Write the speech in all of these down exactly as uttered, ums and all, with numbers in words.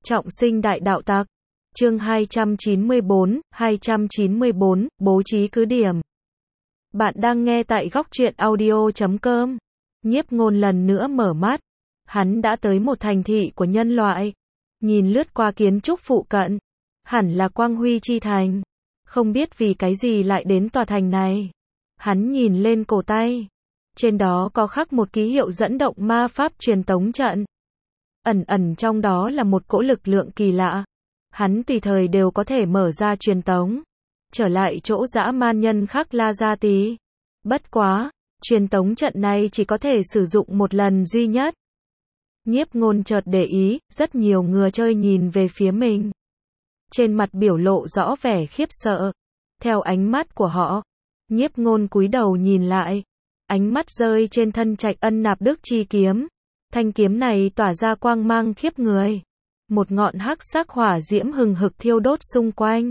Trọng sinh đại đạo tặc. Chương hai trăm chín mươi bốn, hai trăm chín mươi bốn, bố trí cứ điểm. Bạn đang nghe tại góc truyện audio chấm com. Nhiếp Ngôn lần nữa mở mắt. Hắn đã tới một thành thị của nhân loại. Nhìn lướt qua kiến trúc phụ cận. Hẳn là Quang Huy Chi Thành. Không biết vì cái gì lại đến tòa thành này. Hắn nhìn lên cổ tay. Trên đó có khắc một ký hiệu dẫn động ma pháp truyền tống trận. Ẩn ẩn trong đó là một cỗ lực lượng kỳ lạ. Hắn tùy thời đều có thể mở ra truyền tống. Trở lại chỗ dã man nhân khắc La Gia Tí. Bất quá, truyền tống trận này chỉ có thể sử dụng một lần duy nhất. Nhiếp Ngôn chợt để ý, rất nhiều người chơi nhìn về phía mình. Trên mặt biểu lộ rõ vẻ khiếp sợ. Theo ánh mắt của họ, Nhiếp Ngôn cúi đầu nhìn lại. Ánh mắt rơi trên thân Trạch Ân Nạp Đức chi kiếm. Thanh kiếm này tỏa ra quang mang khiếp người. Một ngọn hắc sắc hỏa diễm hừng hực thiêu đốt xung quanh.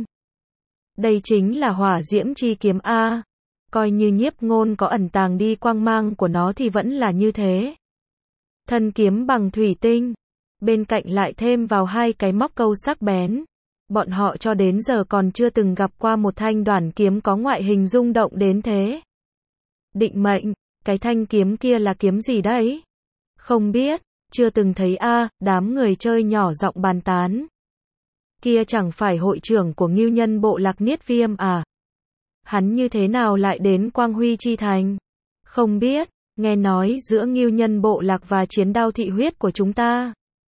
Đây chính là hỏa diễm chi kiếm A. Coi như Nhiếp Ngôn có ẩn tàng đi quang mang của nó thì vẫn là như thế. Thân kiếm bằng thủy tinh. Bên cạnh lại thêm vào hai cái móc câu sắc bén. Bọn họ cho đến giờ còn chưa từng gặp qua một thanh đoản kiếm có ngoại hình rung động đến thế. Định mệnh, cái thanh kiếm kia là kiếm gì đấy? Không biết, chưa từng thấy a, à, đám người chơi nhỏ giọng bàn tán. Kia chẳng phải hội trưởng của Ngưu Nhân bộ lạc Niết Viêm à? Hắn như thế nào lại đến Quang Huy Chi Thành? Không biết, nghe nói giữa Ngưu Nhân bộ lạc và Chiến Đao thị huyết của chúng ta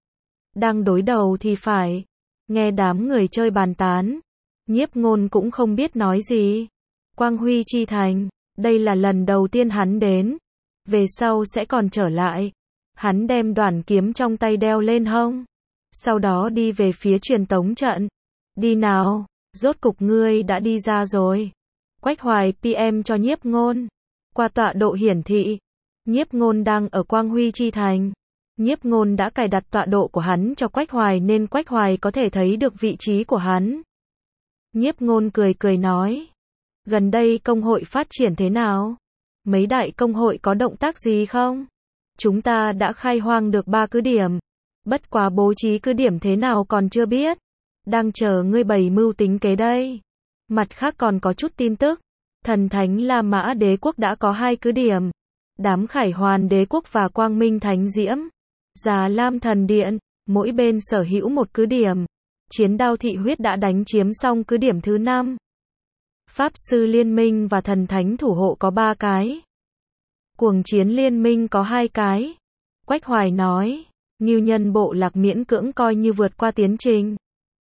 đang đối đầu thì phải. Nghe đám người chơi bàn tán, Nhiếp Ngôn cũng không biết nói gì. Quang Huy Chi Thành, đây là lần đầu tiên hắn đến. Về sau sẽ còn trở lại. Hắn đem đoản kiếm trong tay đeo lên hông. Sau đó đi về phía truyền tống trận. Đi nào, rốt cục ngươi đã đi ra rồi. Quách Hoài pê em cho Nhiếp Ngôn. Qua tọa độ hiển thị, Nhiếp Ngôn đang ở Quang Huy Chi Thành. Nhiếp Ngôn đã cài đặt tọa độ của hắn cho Quách Hoài nên Quách Hoài có thể thấy được vị trí của hắn. Nhiếp Ngôn cười cười nói. Gần đây công hội phát triển thế nào? Mấy đại công hội có động tác gì không? Chúng ta đã khai hoang được ba cứ điểm. Bất quá bố trí cứ điểm thế nào còn chưa biết. Đang chờ ngươi bày mưu tính kế đây. Mặt khác còn có chút tin tức. Thần Thánh La Mã Đế Quốc đã có hai cứ điểm. Đám Khải Hoàn Đế Quốc và Quang Minh Thánh Diễm. Già Lam Thần Điện, mỗi bên sở hữu một cứ điểm. Chiến Đao thị huyết đã đánh chiếm xong cứ điểm thứ năm. Pháp Sư Liên Minh và Thần Thánh Thủ Hộ có ba cái. Cuồng Chiến Liên Minh có hai cái. Quách Hoài nói, Ngưu Nhân bộ lạc miễn cưỡng coi như vượt qua tiến trình.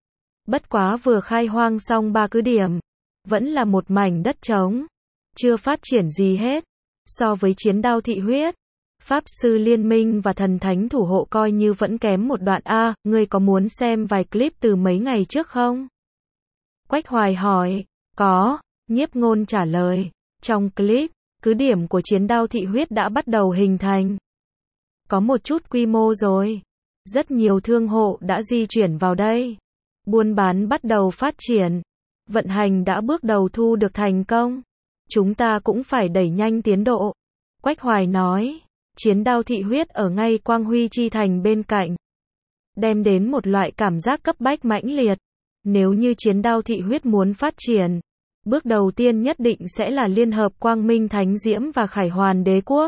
Bất quá vừa khai hoang xong ba cứ điểm, vẫn là một mảnh đất trống, chưa phát triển gì hết. So với Chiến Đao thị huyết, Pháp Sư Liên Minh và Thần Thánh Thủ Hộ coi như vẫn kém một đoạn. A, à, ngươi có muốn xem vài clip từ mấy ngày trước không? Quách Hoài hỏi. Có, Nhiếp Ngôn trả lời. Trong clip, cứ điểm của Chiến Đao thị huyết đã bắt đầu hình thành. Có một chút quy mô rồi. Rất nhiều thương hộ đã di chuyển vào đây. Buôn bán bắt đầu phát triển. Vận hành đã bước đầu thu được thành công. Chúng ta cũng phải đẩy nhanh tiến độ. Quách Hoài nói. Chiến Đao thị huyết ở ngay Quang Huy Chi Thành bên cạnh. Đem đến một loại cảm giác cấp bách mãnh liệt. Nếu như Chiến Đao thị huyết muốn phát triển, bước đầu tiên nhất định sẽ là liên hợp Quang Minh Thánh Diễm và Khải Hoàn Đế Quốc.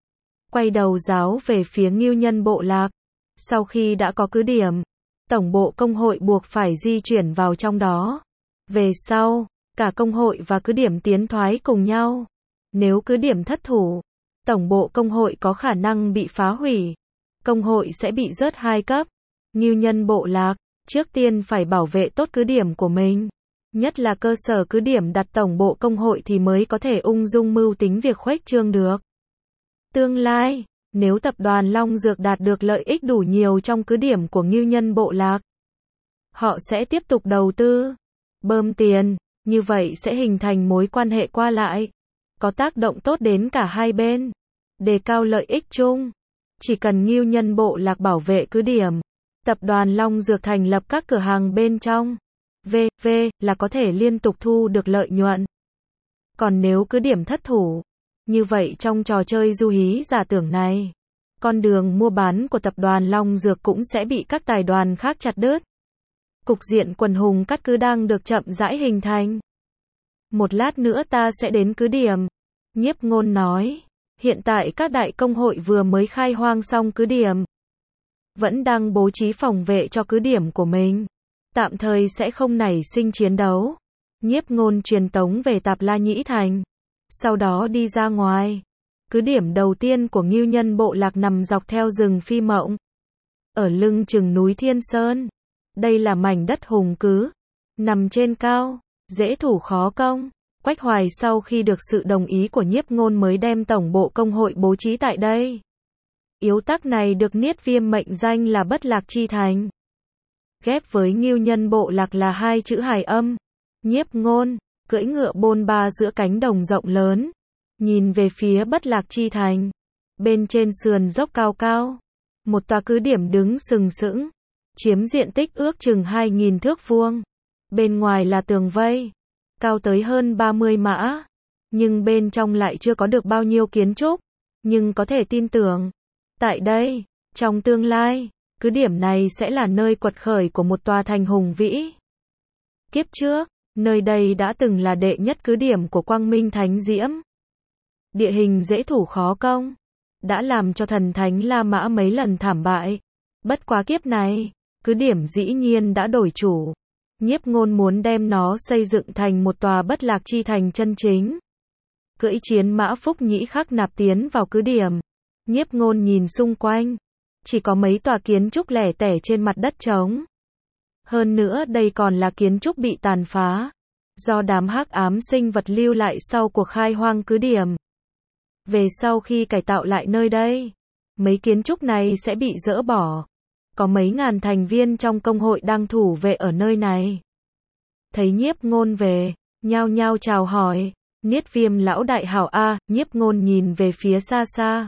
Quay đầu giáo về phía Ngưu Nhân bộ lạc. Sau khi đã có cứ điểm, tổng bộ công hội buộc phải di chuyển vào trong đó. Về sau, cả công hội và cứ điểm tiến thoái cùng nhau. Nếu cứ điểm thất thủ, tổng bộ công hội có khả năng bị phá hủy. Công hội sẽ bị rớt hai cấp. Ngưu Nhân bộ lạc, trước tiên phải bảo vệ tốt cứ điểm của mình. Nhất là cơ sở cứ điểm đặt tổng bộ công hội thì mới có thể ung dung mưu tính việc khuếch trương được. Tương lai, nếu tập đoàn Long Dược đạt được lợi ích đủ nhiều trong cứ điểm của Ngưu Nhân bộ lạc, họ sẽ tiếp tục đầu tư, bơm tiền, như vậy sẽ hình thành mối quan hệ qua lại, có tác động tốt đến cả hai bên, đề cao lợi ích chung. Chỉ cần Ngưu Nhân bộ lạc bảo vệ cứ điểm, tập đoàn Long Dược thành lập các cửa hàng bên trong, vê vê là có thể liên tục thu được lợi nhuận. Còn nếu cứ điểm thất thủ, như vậy trong trò chơi du hí giả tưởng này, con đường mua bán của tập đoàn Long Dược cũng sẽ bị các tài đoàn khác chặt đứt. Cục diện quần hùng cắt cứ đang được chậm rãi hình thành. Một lát nữa ta sẽ đến cứ điểm. Nhiếp Ngôn nói, hiện tại các đại công hội vừa mới khai hoang xong cứ điểm. Vẫn đang bố trí phòng vệ cho cứ điểm của mình. Tạm thời sẽ không nảy sinh chiến đấu. Nhiếp Ngôn truyền tống về Tạp La Nhĩ Thành. Sau đó đi ra ngoài. Cứ điểm đầu tiên của Ngưu Nhân bộ lạc nằm dọc theo rừng Phi Mộng. Ở lưng chừng núi Thiên Sơn. Đây là mảnh đất hùng cứ. Nằm trên cao. Dễ thủ khó công. Quách Hoài sau khi được sự đồng ý của Nhiếp Ngôn mới đem tổng bộ công hội bố trí tại đây. Yếu tắc này được Niết Viêm mệnh danh là Bất Lạc Chi Thành. Ghép với Ngưu Nhân bộ lạc là hai chữ hài âm. Nhiếp Ngôn cưỡi ngựa bôn ba giữa cánh đồng rộng lớn, nhìn về phía Bất Lạc Chi Thành. Bên trên sườn dốc cao cao, một tòa cứ điểm đứng sừng sững, chiếm diện tích ước chừng hai nghìn thước vuông. Bên ngoài là tường vây, cao tới hơn ba mươi mã, nhưng bên trong lại chưa có được bao nhiêu kiến trúc, nhưng có thể tin tưởng, tại đây, trong tương lai, cứ điểm này sẽ là nơi quật khởi của một tòa thành hùng vĩ. Kiếp trước, nơi đây đã từng là đệ nhất cứ điểm của Quang Minh Thánh Diễm. Địa hình dễ thủ khó công, đã làm cho thần thánh La Mã mấy lần thảm bại. Bất quá kiếp này, cứ điểm dĩ nhiên đã đổi chủ. Nhiếp Ngôn muốn đem nó xây dựng thành một tòa Bất Lạc Chi Thành chân chính. Cưỡi chiến mã Phúc Nhĩ Khắc nạp tiến vào cứ điểm. Nhiếp Ngôn nhìn xung quanh, chỉ có mấy tòa kiến trúc lẻ tẻ trên mặt đất trống. Hơn nữa đây còn là kiến trúc bị tàn phá, do đám hắc ám sinh vật lưu lại sau cuộc khai hoang cứ điểm. Về sau khi cải tạo lại nơi đây, mấy kiến trúc này sẽ bị dỡ bỏ. Có mấy ngàn thành viên trong công hội đang thủ vệ ở nơi này. Thấy Nhiếp Ngôn về, nhao nhao chào hỏi. Niết Viêm lão đại hảo a. Nhiếp Ngôn nhìn về phía xa xa.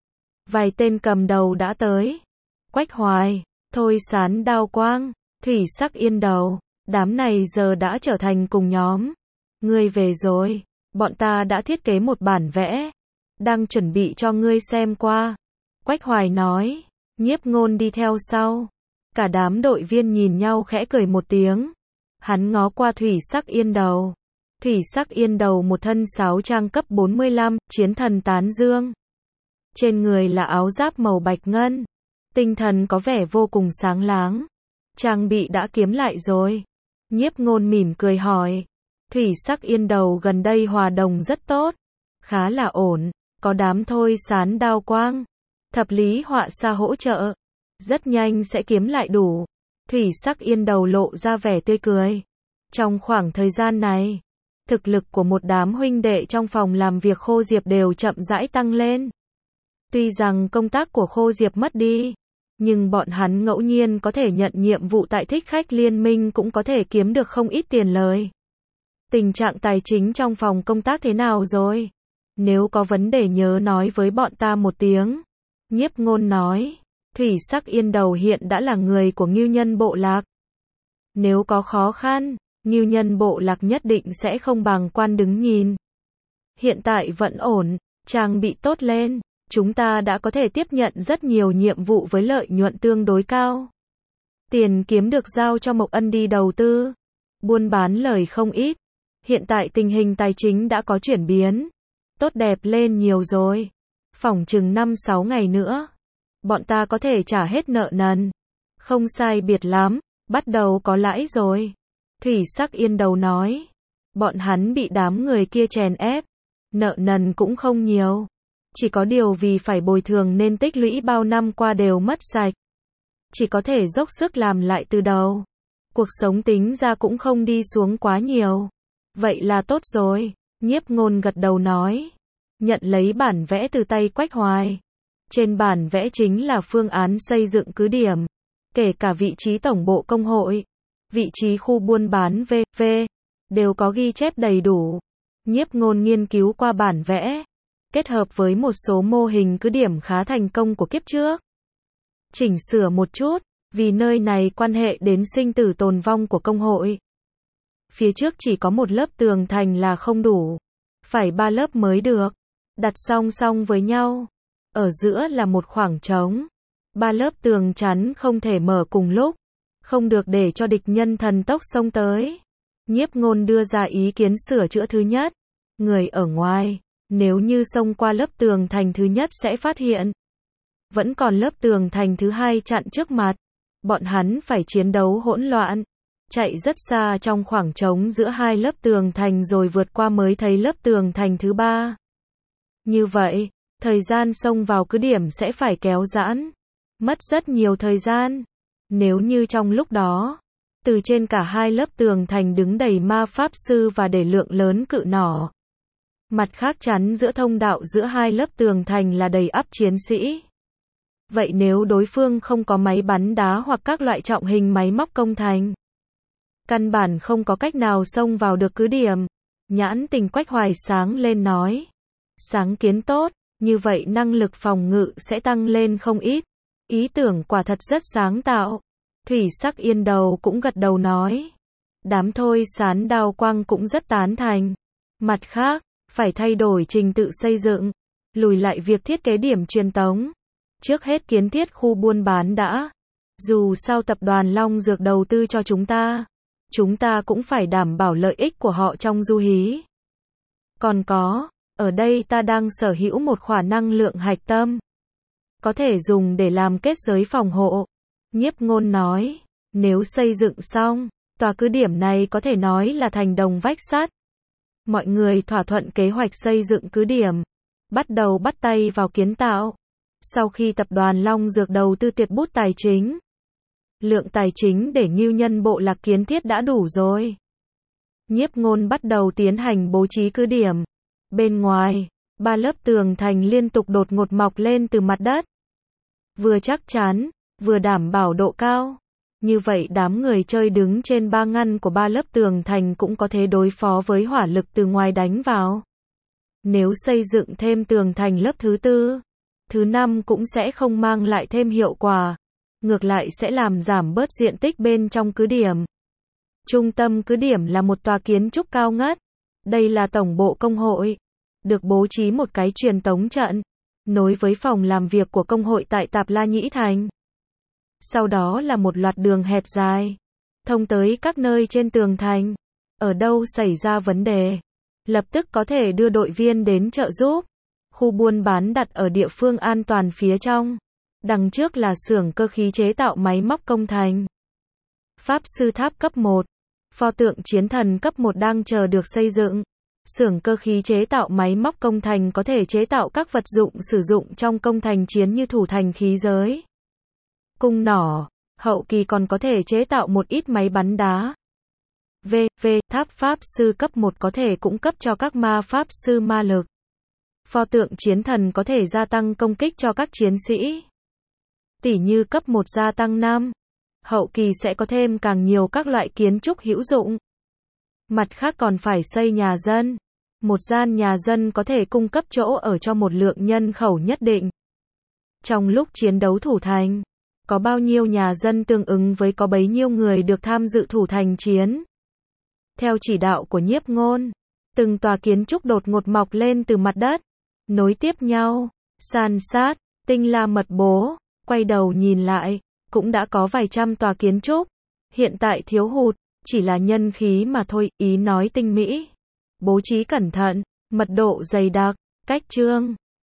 Vài tên cầm đầu đã tới. Quách Hoài, Thôi Sán Đao Quang, Thủy Sắc Yên Đầu, đám này giờ đã trở thành cùng nhóm. Ngươi về rồi, bọn ta đã thiết kế một bản vẽ, đang chuẩn bị cho ngươi xem qua. Quách Hoài nói. Nhiếp Ngôn đi theo sau. Cả đám đội viên nhìn nhau khẽ cười một tiếng. Hắn ngó qua Thủy Sắc Yên Đầu. Thủy Sắc Yên Đầu một thân sáo trang cấp bốn mươi lăm, chiến thần tán dương. Trên người là áo giáp màu bạch ngân. Tinh thần có vẻ vô cùng sáng láng. Trang bị đã kiếm lại rồi. Nhiếp Ngôn mỉm cười hỏi. Thủy Sắc Yên Đầu gần đây hòa đồng rất tốt. Khá là ổn. Có đám Thôi Sán Đao Quang, Thập Lý Họa Sa hỗ trợ. Rất nhanh sẽ kiếm lại đủ. Thủy Sắc Yên Đầu lộ ra vẻ tươi cười. Trong khoảng thời gian này, thực lực của một đám huynh đệ trong phòng làm việc Khô Diệp đều chậm rãi tăng lên. Tuy rằng công tác của Khô Diệp mất đi, nhưng bọn hắn ngẫu nhiên có thể nhận nhiệm vụ tại Thích Khách Liên Minh cũng có thể kiếm được không ít tiền lời. Tình trạng tài chính trong phòng công tác thế nào rồi? Nếu có vấn đề nhớ nói với bọn ta một tiếng. Nhiếp Ngôn nói. Thủy Sắc Yên Đầu hiện đã là người của Ngưu Nhân bộ lạc. Nếu có khó khăn, Ngưu Nhân bộ lạc nhất định sẽ không bằng quan đứng nhìn. Hiện tại vẫn ổn, trang bị tốt lên, chúng ta đã có thể tiếp nhận rất nhiều nhiệm vụ với lợi nhuận tương đối cao. Tiền kiếm được giao cho Mộc Ân đi đầu tư, buôn bán lời không ít. Hiện tại tình hình tài chính đã có chuyển biến, tốt đẹp lên nhiều rồi. Phỏng chừng năm sáu ngày nữa, bọn ta có thể trả hết nợ nần. Không sai biệt lắm, bắt đầu có lãi rồi. Thủy Sắc Yên Đầu nói. Bọn hắn bị đám người kia chèn ép, nợ nần cũng không nhiều. Chỉ có điều vì phải bồi thường nên tích lũy bao năm qua đều mất sạch. Chỉ có thể dốc sức làm lại từ đầu. Cuộc sống tính ra cũng không đi xuống quá nhiều. Vậy là tốt rồi. Nhiếp Ngôn gật đầu nói. Nhận lấy bản vẽ từ tay Quách Hoài. Trên bản vẽ chính là phương án xây dựng cứ điểm, kể cả vị trí tổng bộ công hội, vị trí khu buôn bán vân vân đều có ghi chép đầy đủ. Nhiếp Ngôn nghiên cứu qua bản vẽ, kết hợp với một số mô hình cứ điểm khá thành công của kiếp trước, chỉnh sửa một chút, vì nơi này quan hệ đến sinh tử tồn vong của công hội. Phía trước chỉ có một lớp tường thành là không đủ, phải ba lớp mới được, đặt song song với nhau. Ở giữa là một khoảng trống. Ba lớp tường chắn không thể mở cùng lúc, không được để cho địch nhân thần tốc xông tới. Nhiếp Ngôn đưa ra ý kiến sửa chữa thứ nhất. Người ở ngoài, nếu như xông qua lớp tường thành thứ nhất sẽ phát hiện. Vẫn còn lớp tường thành thứ hai chặn trước mặt. Bọn hắn phải chiến đấu hỗn loạn. Chạy rất xa trong khoảng trống giữa hai lớp tường thành rồi vượt qua mới thấy lớp tường thành thứ ba. Như vậy, thời gian xông vào cứ điểm sẽ phải kéo giãn. Mất rất nhiều thời gian. Nếu như trong lúc đó, từ trên cả hai lớp tường thành đứng đầy ma pháp sư và để lượng lớn cự nỏ. Mặt khác chắn giữa thông đạo giữa hai lớp tường thành là đầy ắp chiến sĩ. Vậy nếu đối phương không có máy bắn đá hoặc các loại trọng hình máy móc công thành, căn bản không có cách nào xông vào được cứ điểm. Nhãn tình Quách Hoài sáng lên nói. Sáng kiến tốt, như vậy năng lực phòng ngự sẽ tăng lên không ít. Ý tưởng quả thật rất sáng tạo. Thủy Sắc Yên Đầu cũng gật đầu nói. Đám Thôi Sán Đao Quang cũng rất tán thành. Mặt khác, phải thay đổi trình tự xây dựng, lùi lại việc thiết kế điểm truyền tống. Trước hết kiến thiết khu buôn bán đã. Dù sao tập đoàn Long Dược đầu tư cho chúng ta, chúng ta cũng phải đảm bảo lợi ích của họ trong du hí. Còn có, ở đây ta đang sở hữu một khỏa năng lượng hạch tâm, có thể dùng để làm kết giới phòng hộ. Nhiếp Ngôn nói, nếu xây dựng xong, tòa cứ điểm này có thể nói là thành đồng vách sắt. Mọi người thỏa thuận kế hoạch xây dựng cứ điểm, bắt đầu bắt tay vào kiến tạo. Sau khi tập đoàn Long Dược đầu tư tuyệt bút tài chính, lượng tài chính để Ngưu Nhân Bộ Lạc kiến thiết đã đủ rồi. Nhiếp Ngôn bắt đầu tiến hành bố trí cứ điểm. Bên ngoài, ba lớp tường thành liên tục đột ngột mọc lên từ mặt đất. Vừa chắc chắn, vừa đảm bảo độ cao. Như vậy đám người chơi đứng trên ba ngăn của ba lớp tường thành cũng có thể đối phó với hỏa lực từ ngoài đánh vào. Nếu xây dựng thêm tường thành lớp thứ tư, thứ năm cũng sẽ không mang lại thêm hiệu quả. Ngược lại sẽ làm giảm bớt diện tích bên trong cứ điểm. Trung tâm cứ điểm là một tòa kiến trúc cao ngất. Đây là tổng bộ công hội. Được bố trí một cái truyền tống trận, nối với phòng làm việc của công hội tại Tạp La Nhĩ Thành. Sau đó là một loạt đường hẹp dài, thông tới các nơi trên tường thành. Ở đâu xảy ra vấn đề, lập tức có thể đưa đội viên đến trợ giúp. Khu buôn bán đặt ở địa phương an toàn phía trong. Đằng trước là xưởng cơ khí chế tạo máy móc công thành. Pháp sư tháp cấp một, pho tượng chiến thần cấp một đang chờ được xây dựng. Xưởng cơ khí chế tạo máy móc công thành có thể chế tạo các vật dụng sử dụng trong công thành chiến như thủ thành khí giới, cung nỏ, hậu kỳ còn có thể chế tạo một ít máy bắn đá. V. V. Tháp pháp sư cấp một có thể cung cấp cho các ma pháp sư ma lực. Pho tượng chiến thần có thể gia tăng công kích cho các chiến sĩ. Tỉ như cấp một gia tăng năm. Hậu kỳ sẽ có thêm càng nhiều các loại kiến trúc hữu dụng. Mặt khác còn phải xây nhà dân. Một gian nhà dân có thể cung cấp chỗ ở cho một lượng nhân khẩu nhất định. Trong lúc chiến đấu thủ thành, có bao nhiêu nhà dân tương ứng với có bấy nhiêu người được tham dự thủ thành chiến. Theo chỉ đạo của Nhiếp Ngôn, từng tòa kiến trúc đột ngột mọc lên từ mặt đất, nối tiếp nhau, san sát, tinh la mật bố. Quay đầu nhìn lại, cũng đã có vài trăm tòa kiến trúc. Hiện tại thiếu hụt, chỉ là nhân khí mà thôi. Ý nói tinh mỹ, bố trí cẩn thận, mật độ dày đặc, cách chương.